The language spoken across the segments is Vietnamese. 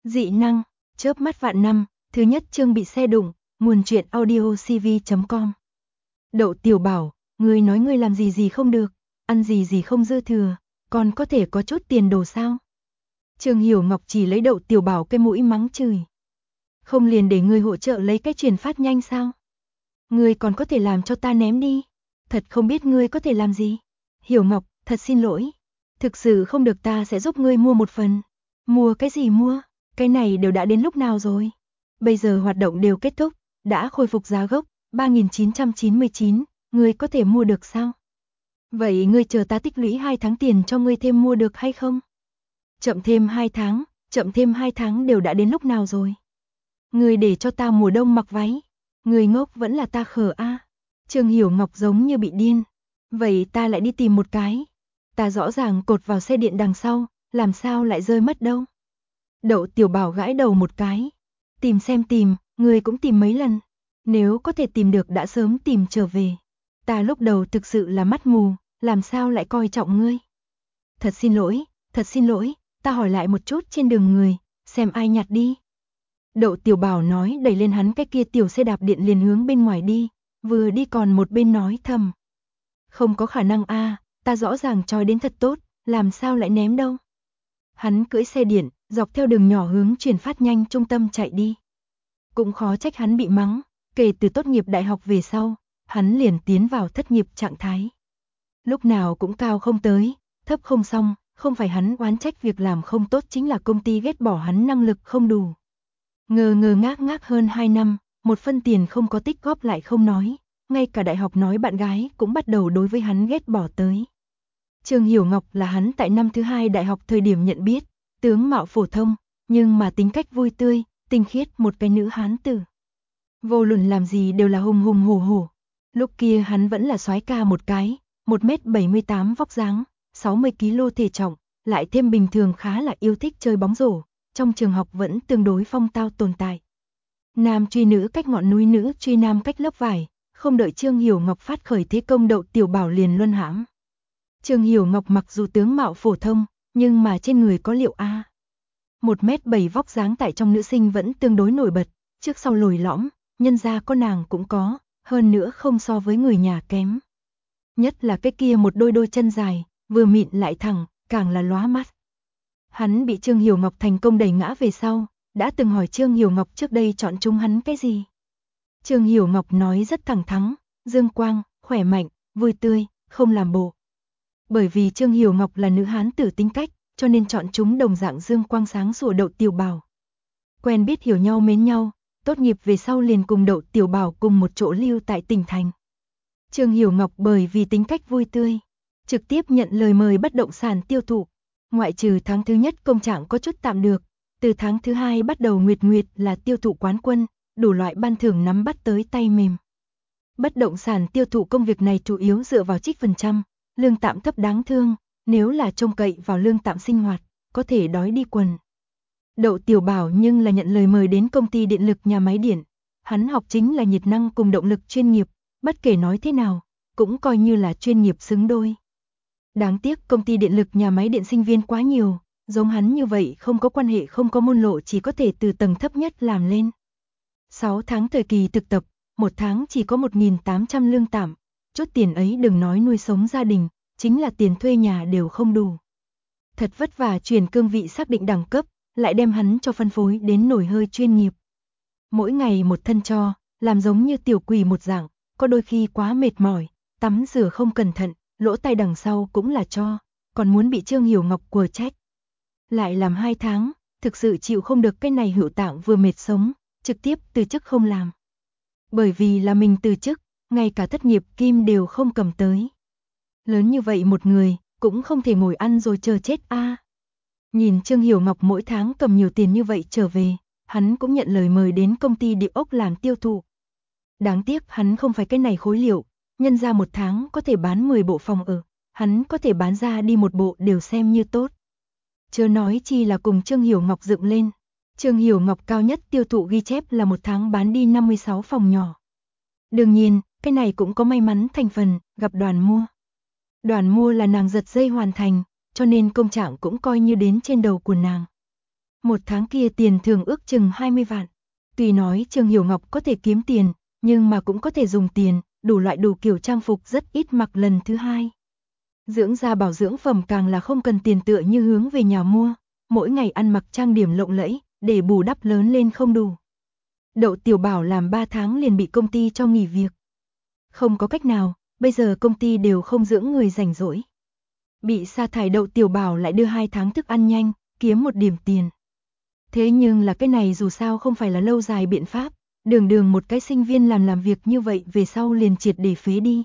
Dị năng, chớp mắt vạn năm, thứ nhất chương bị xe đụng, nguồn truyện audio cv.com. Đậu Tiểu Bảo, ngươi nói ngươi làm gì không được, ăn gì không dư thừa, còn có thể có chút tiền đồ sao? Trương Hiểu Ngọc chỉ lấy Đậu Tiểu Bảo cái mũi mắng chửi. Không liền để ngươi hỗ trợ lấy cái truyền phát nhanh sao? Ngươi còn có thể làm cho ta ném đi, thật không biết ngươi có thể làm gì. Hiểu Ngọc, thật xin lỗi, thực sự không được ta sẽ giúp ngươi mua một phần. Mua cái gì mua? Cái này đều đã đến lúc nào rồi? Bây giờ hoạt động đều kết thúc, đã khôi phục giá gốc, 3.999, ngươi có thể mua được sao? Vậy ngươi chờ ta tích lũy 2 tháng tiền cho ngươi thêm mua được hay không? Chậm thêm 2 tháng đều đã đến lúc nào rồi? Ngươi để cho ta mùa đông mặc váy, ngươi ngốc vẫn là ta khờ a. Trương Hiểu Ngọc giống như bị điên. Vậy ta lại đi tìm một cái. Ta rõ ràng cột vào xe điện đằng sau, làm sao lại rơi mất đâu? Đậu Tiểu Bảo gãi đầu một cái. Tìm xem tìm, ngươi cũng tìm mấy lần. Nếu có thể tìm được đã sớm tìm trở về. Ta lúc đầu thực sự là mắt mù, làm sao lại coi trọng ngươi? Thật xin lỗi, ta hỏi lại một chút trên đường người, xem ai nhặt đi. Đậu Tiểu Bảo nói đẩy lên hắn cái kia tiểu xe đạp điện liền hướng bên ngoài đi, vừa đi còn một bên nói thầm. Không có khả năng a, ta rõ ràng trói đến thật tốt, làm sao lại ném đâu. Hắn cưỡi xe điện, dọc theo đường nhỏ hướng truyền phát nhanh trung tâm chạy đi. Cũng khó trách hắn bị mắng, kể từ tốt nghiệp đại học về sau, hắn liền tiến vào thất nghiệp trạng thái. Lúc nào cũng cao không tới, thấp không xong, không phải hắn oán trách việc làm không tốt chính là công ty ghét bỏ hắn năng lực không đủ. Ngơ ngác hơn 2 năm, một phân tiền không có tích góp lại không nói, ngay cả đại học nói bạn gái cũng bắt đầu đối với hắn ghét bỏ tới. Trương Hiểu Ngọc là hắn tại năm thứ 2 đại học thời điểm nhận biết, tướng mạo phổ thông, nhưng mà tính cách vui tươi, tinh khiết một cái nữ hán tử. Vô luận làm gì đều là hùng hổ. Lúc kia hắn vẫn là soái ca một cái, 1m78 vóc dáng, 60kg thể trọng, lại thêm bình thường khá là yêu thích chơi bóng rổ, trong trường học vẫn tương đối phong tao tồn tại. Nam truy nữ cách ngọn núi, nữ truy nam cách lớp vải, không đợi Trương Hiểu Ngọc phát khởi thế công Đậu Tiểu Bảo liền luân hãm. Trương Hiểu Ngọc mặc dù tướng mạo phổ thông, nhưng mà trên người có liệu A. 1m7 vóc dáng tại trong nữ sinh vẫn tương đối nổi bật, trước sau lồi lõm, nhân ra có nàng cũng có, hơn nữa không so với người nhà kém. Nhất là cái kia một đôi chân dài, vừa mịn lại thẳng, càng là lóa mắt. Hắn bị Trương Hiểu Ngọc thành công đẩy ngã về sau, đã từng hỏi Trương Hiểu Ngọc trước đây chọn chúng hắn cái gì. Trương Hiểu Ngọc nói rất thẳng thắn, dương quang, khỏe mạnh, vui tươi, không làm bộ. Bởi vì Trương Hiểu Ngọc là nữ hán tử tính cách, cho nên chọn chúng đồng dạng dương quang sáng sủa Đậu Tiểu Bảo. Quen biết hiểu nhau mến nhau, tốt nghiệp về sau liền cùng Đậu Tiểu Bảo cùng một chỗ lưu tại tỉnh thành. Trương Hiểu Ngọc bởi vì tính cách vui tươi, trực tiếp nhận lời mời bất động sản tiêu thụ. Ngoại trừ tháng thứ nhất công trạng có chút tạm được, từ tháng thứ 2 bắt đầu Nguyệt là tiêu thụ quán quân, đủ loại ban thưởng nắm bắt tới tay mềm. Bất động sản tiêu thụ công việc này chủ yếu dựa vào trích phần trăm, lương tạm thấp đáng thương, nếu là trông cậy vào lương tạm sinh hoạt, có thể đói đi quần. Đậu Tiểu Bảo nhưng là nhận lời mời đến công ty điện lực nhà máy điện, hắn học chính là nhiệt năng cùng động lực chuyên nghiệp, bất kể nói thế nào, cũng coi như là chuyên nghiệp xứng đôi. Đáng tiếc công ty điện lực nhà máy điện sinh viên quá nhiều, giống hắn như vậy không có quan hệ không có môn lộ chỉ có thể từ tầng thấp nhất làm lên. 6 tháng thời kỳ thực tập, 1 tháng chỉ có 1.800 lương tạm, chút tiền ấy đừng nói nuôi sống gia đình, chính là tiền thuê nhà đều không đủ. Thật vất vả chuyển cương vị xác định đẳng cấp, lại đem hắn cho phân phối đến nổi hơi chuyên nghiệp. Mỗi ngày một thân cho, làm giống như tiểu quỷ một dạng, có đôi khi quá mệt mỏi, tắm rửa không cẩn thận, lỗ tai đằng sau cũng là cho, còn muốn bị Trương Hiểu Ngọc quở trách. Lại làm 2 tháng, thực sự chịu không được cái này hữu tạng vừa mệt sống, trực tiếp từ chức không làm. Bởi vì là mình từ chức, ngay cả thất nghiệp kim đều không cầm tới. Lớn như vậy một người, cũng không thể ngồi ăn rồi chờ chết a. Nhìn Trương Hiểu Ngọc mỗi tháng cầm nhiều tiền như vậy trở về, hắn cũng nhận lời mời đến công ty địa ốc làm tiêu thụ. Đáng tiếc hắn không phải cái này khối liệu, nhân ra 1 tháng có thể bán 10 bộ phòng ở, hắn có thể bán ra đi 1 bộ đều xem như tốt. Chớ nói chi là cùng Trương Hiểu Ngọc dựng lên. Trương Hiểu Ngọc cao nhất tiêu thụ ghi chép là 1 tháng bán đi 56 phòng nhỏ. Đương nhiên, cái này cũng có may mắn thành phần, gặp đoàn mua. Đoàn mua là nàng giật dây hoàn thành, cho nên công trạng cũng coi như đến trên đầu của nàng. Một tháng kia tiền thưởng ước chừng 20 vạn. Tuy nói Trương Hiểu Ngọc có thể kiếm tiền, nhưng mà cũng có thể dùng tiền, đủ loại đủ kiểu trang phục rất ít mặc lần thứ hai. Dưỡng da bảo dưỡng phẩm càng là không cần tiền, tựa như hướng về nhà mua, mỗi ngày ăn mặc trang điểm lộng lẫy, để bù đắp lớn lên không đủ. Đậu Tiểu Bảo làm 3 tháng liền bị công ty cho nghỉ việc. Không có cách nào, bây giờ công ty đều không dưỡng người rảnh rỗi. Bị sa thải Đậu Tiểu Bảo lại đưa 2 tháng thức ăn nhanh, kiếm một điểm tiền. Thế nhưng là cái này dù sao không phải là lâu dài biện pháp, đường một cái sinh viên làm việc như vậy về sau liền triệt để phế đi.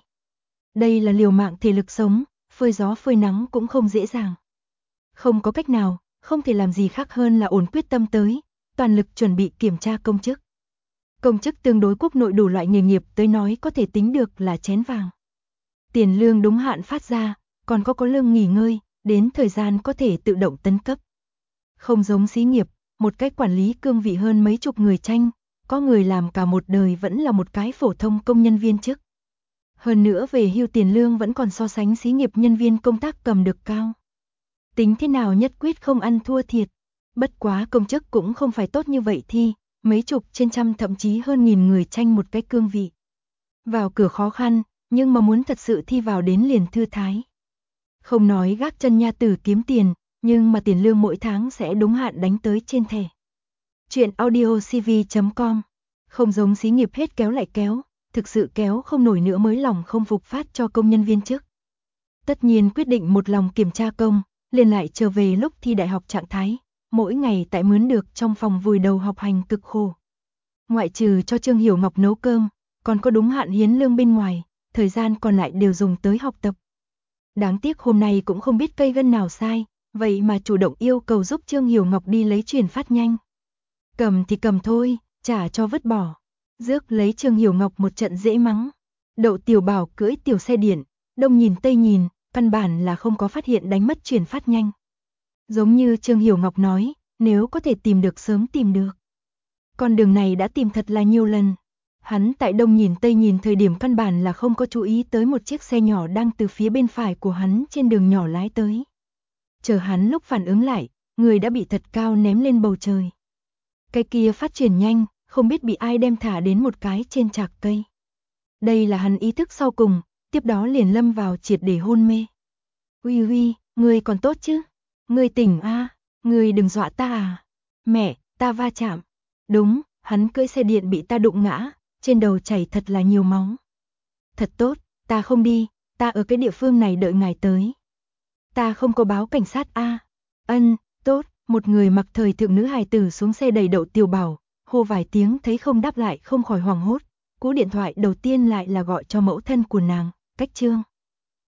Đây là liều mạng thể lực sống, phơi gió phơi nắng cũng không dễ dàng. Không có cách nào, không thể làm gì khác hơn là ổn quyết tâm tới, toàn lực chuẩn bị kiểm tra công chức. Công chức tương đối quốc nội đủ loại nghề nghiệp tới nói có thể tính được là chén vàng. Tiền lương đúng hạn phát ra, còn có lương nghỉ ngơi, đến thời gian có thể tự động tấn cấp. Không giống xí nghiệp, một cái quản lý cương vị hơn mấy chục người tranh, có người làm cả một đời vẫn là một cái phổ thông công nhân viên chức. Hơn nữa về hưu tiền lương vẫn còn so sánh xí nghiệp nhân viên công tác cầm được cao. Tính thế nào nhất quyết không ăn thua thiệt. Bất quá công chức cũng không phải tốt như vậy thi, mấy chục trên trăm thậm chí hơn nghìn người tranh một cái cương vị. Vào cửa khó khăn, nhưng mà muốn thật sự thi vào đến liền thư thái. Không nói gác chân nha tử kiếm tiền, nhưng mà tiền lương mỗi tháng sẽ đúng hạn đánh tới trên thẻ. Chuyện audiocv.com. Không giống xí nghiệp hết kéo lại kéo, thực sự kéo không nổi nữa mới lòng không phục phát cho công nhân viên chức. Tất nhiên quyết định một lòng kiểm tra công, liền lại trở về lúc thi đại học trạng thái, mỗi ngày tại mướn được trong phòng vùi đầu học hành cực khổ. Ngoại trừ cho Trương Hiểu Ngọc nấu cơm, còn có đúng hạn hiến lương bên ngoài, thời gian còn lại đều dùng tới học tập. Đáng tiếc hôm nay cũng không biết cây gân nào sai, vậy mà chủ động yêu cầu giúp Trương Hiểu Ngọc đi lấy chuyển phát nhanh. Cầm thì cầm thôi, trả cho vứt bỏ. Rước lấy Trương Hiểu Ngọc một trận dễ mắng. Đậu Tiểu Bảo cưỡi tiểu xe điện, đông nhìn tây nhìn, căn bản là không có phát hiện đánh mất chuyển phát nhanh. Giống như Trương Hiểu Ngọc nói, nếu có thể tìm được sớm tìm được. Con đường này đã tìm thật là nhiều lần. Hắn tại đông nhìn tây nhìn thời điểm căn bản là không có chú ý tới một chiếc xe nhỏ đang từ phía bên phải của hắn trên đường nhỏ lái tới. Chờ hắn lúc phản ứng lại, người đã bị thật cao ném lên bầu trời. Cái kia phát triển nhanh, không biết bị ai đem thả đến một cái trên trạc cây. Đây là hắn ý thức sau cùng, tiếp đó liền lâm vào triệt để hôn mê. Uy uy, ngươi còn tốt chứ? Ngươi tỉnh a, ngươi đừng dọa ta à? Mẹ, ta va chạm. Đúng, hắn cưỡi xe điện bị ta đụng ngã, trên đầu chảy thật là nhiều máu. Thật tốt, ta không đi, ta ở cái địa phương này đợi ngài tới. Ta không có báo cảnh sát a. Ân, tốt, một người mặc thời thượng nữ hài tử xuống xe đẩy Đậu Tiểu Bảo, hô vài tiếng thấy không đáp lại không khỏi hoảng hốt. Cú điện thoại đầu tiên lại là gọi cho mẫu thân của nàng, Cách Trương.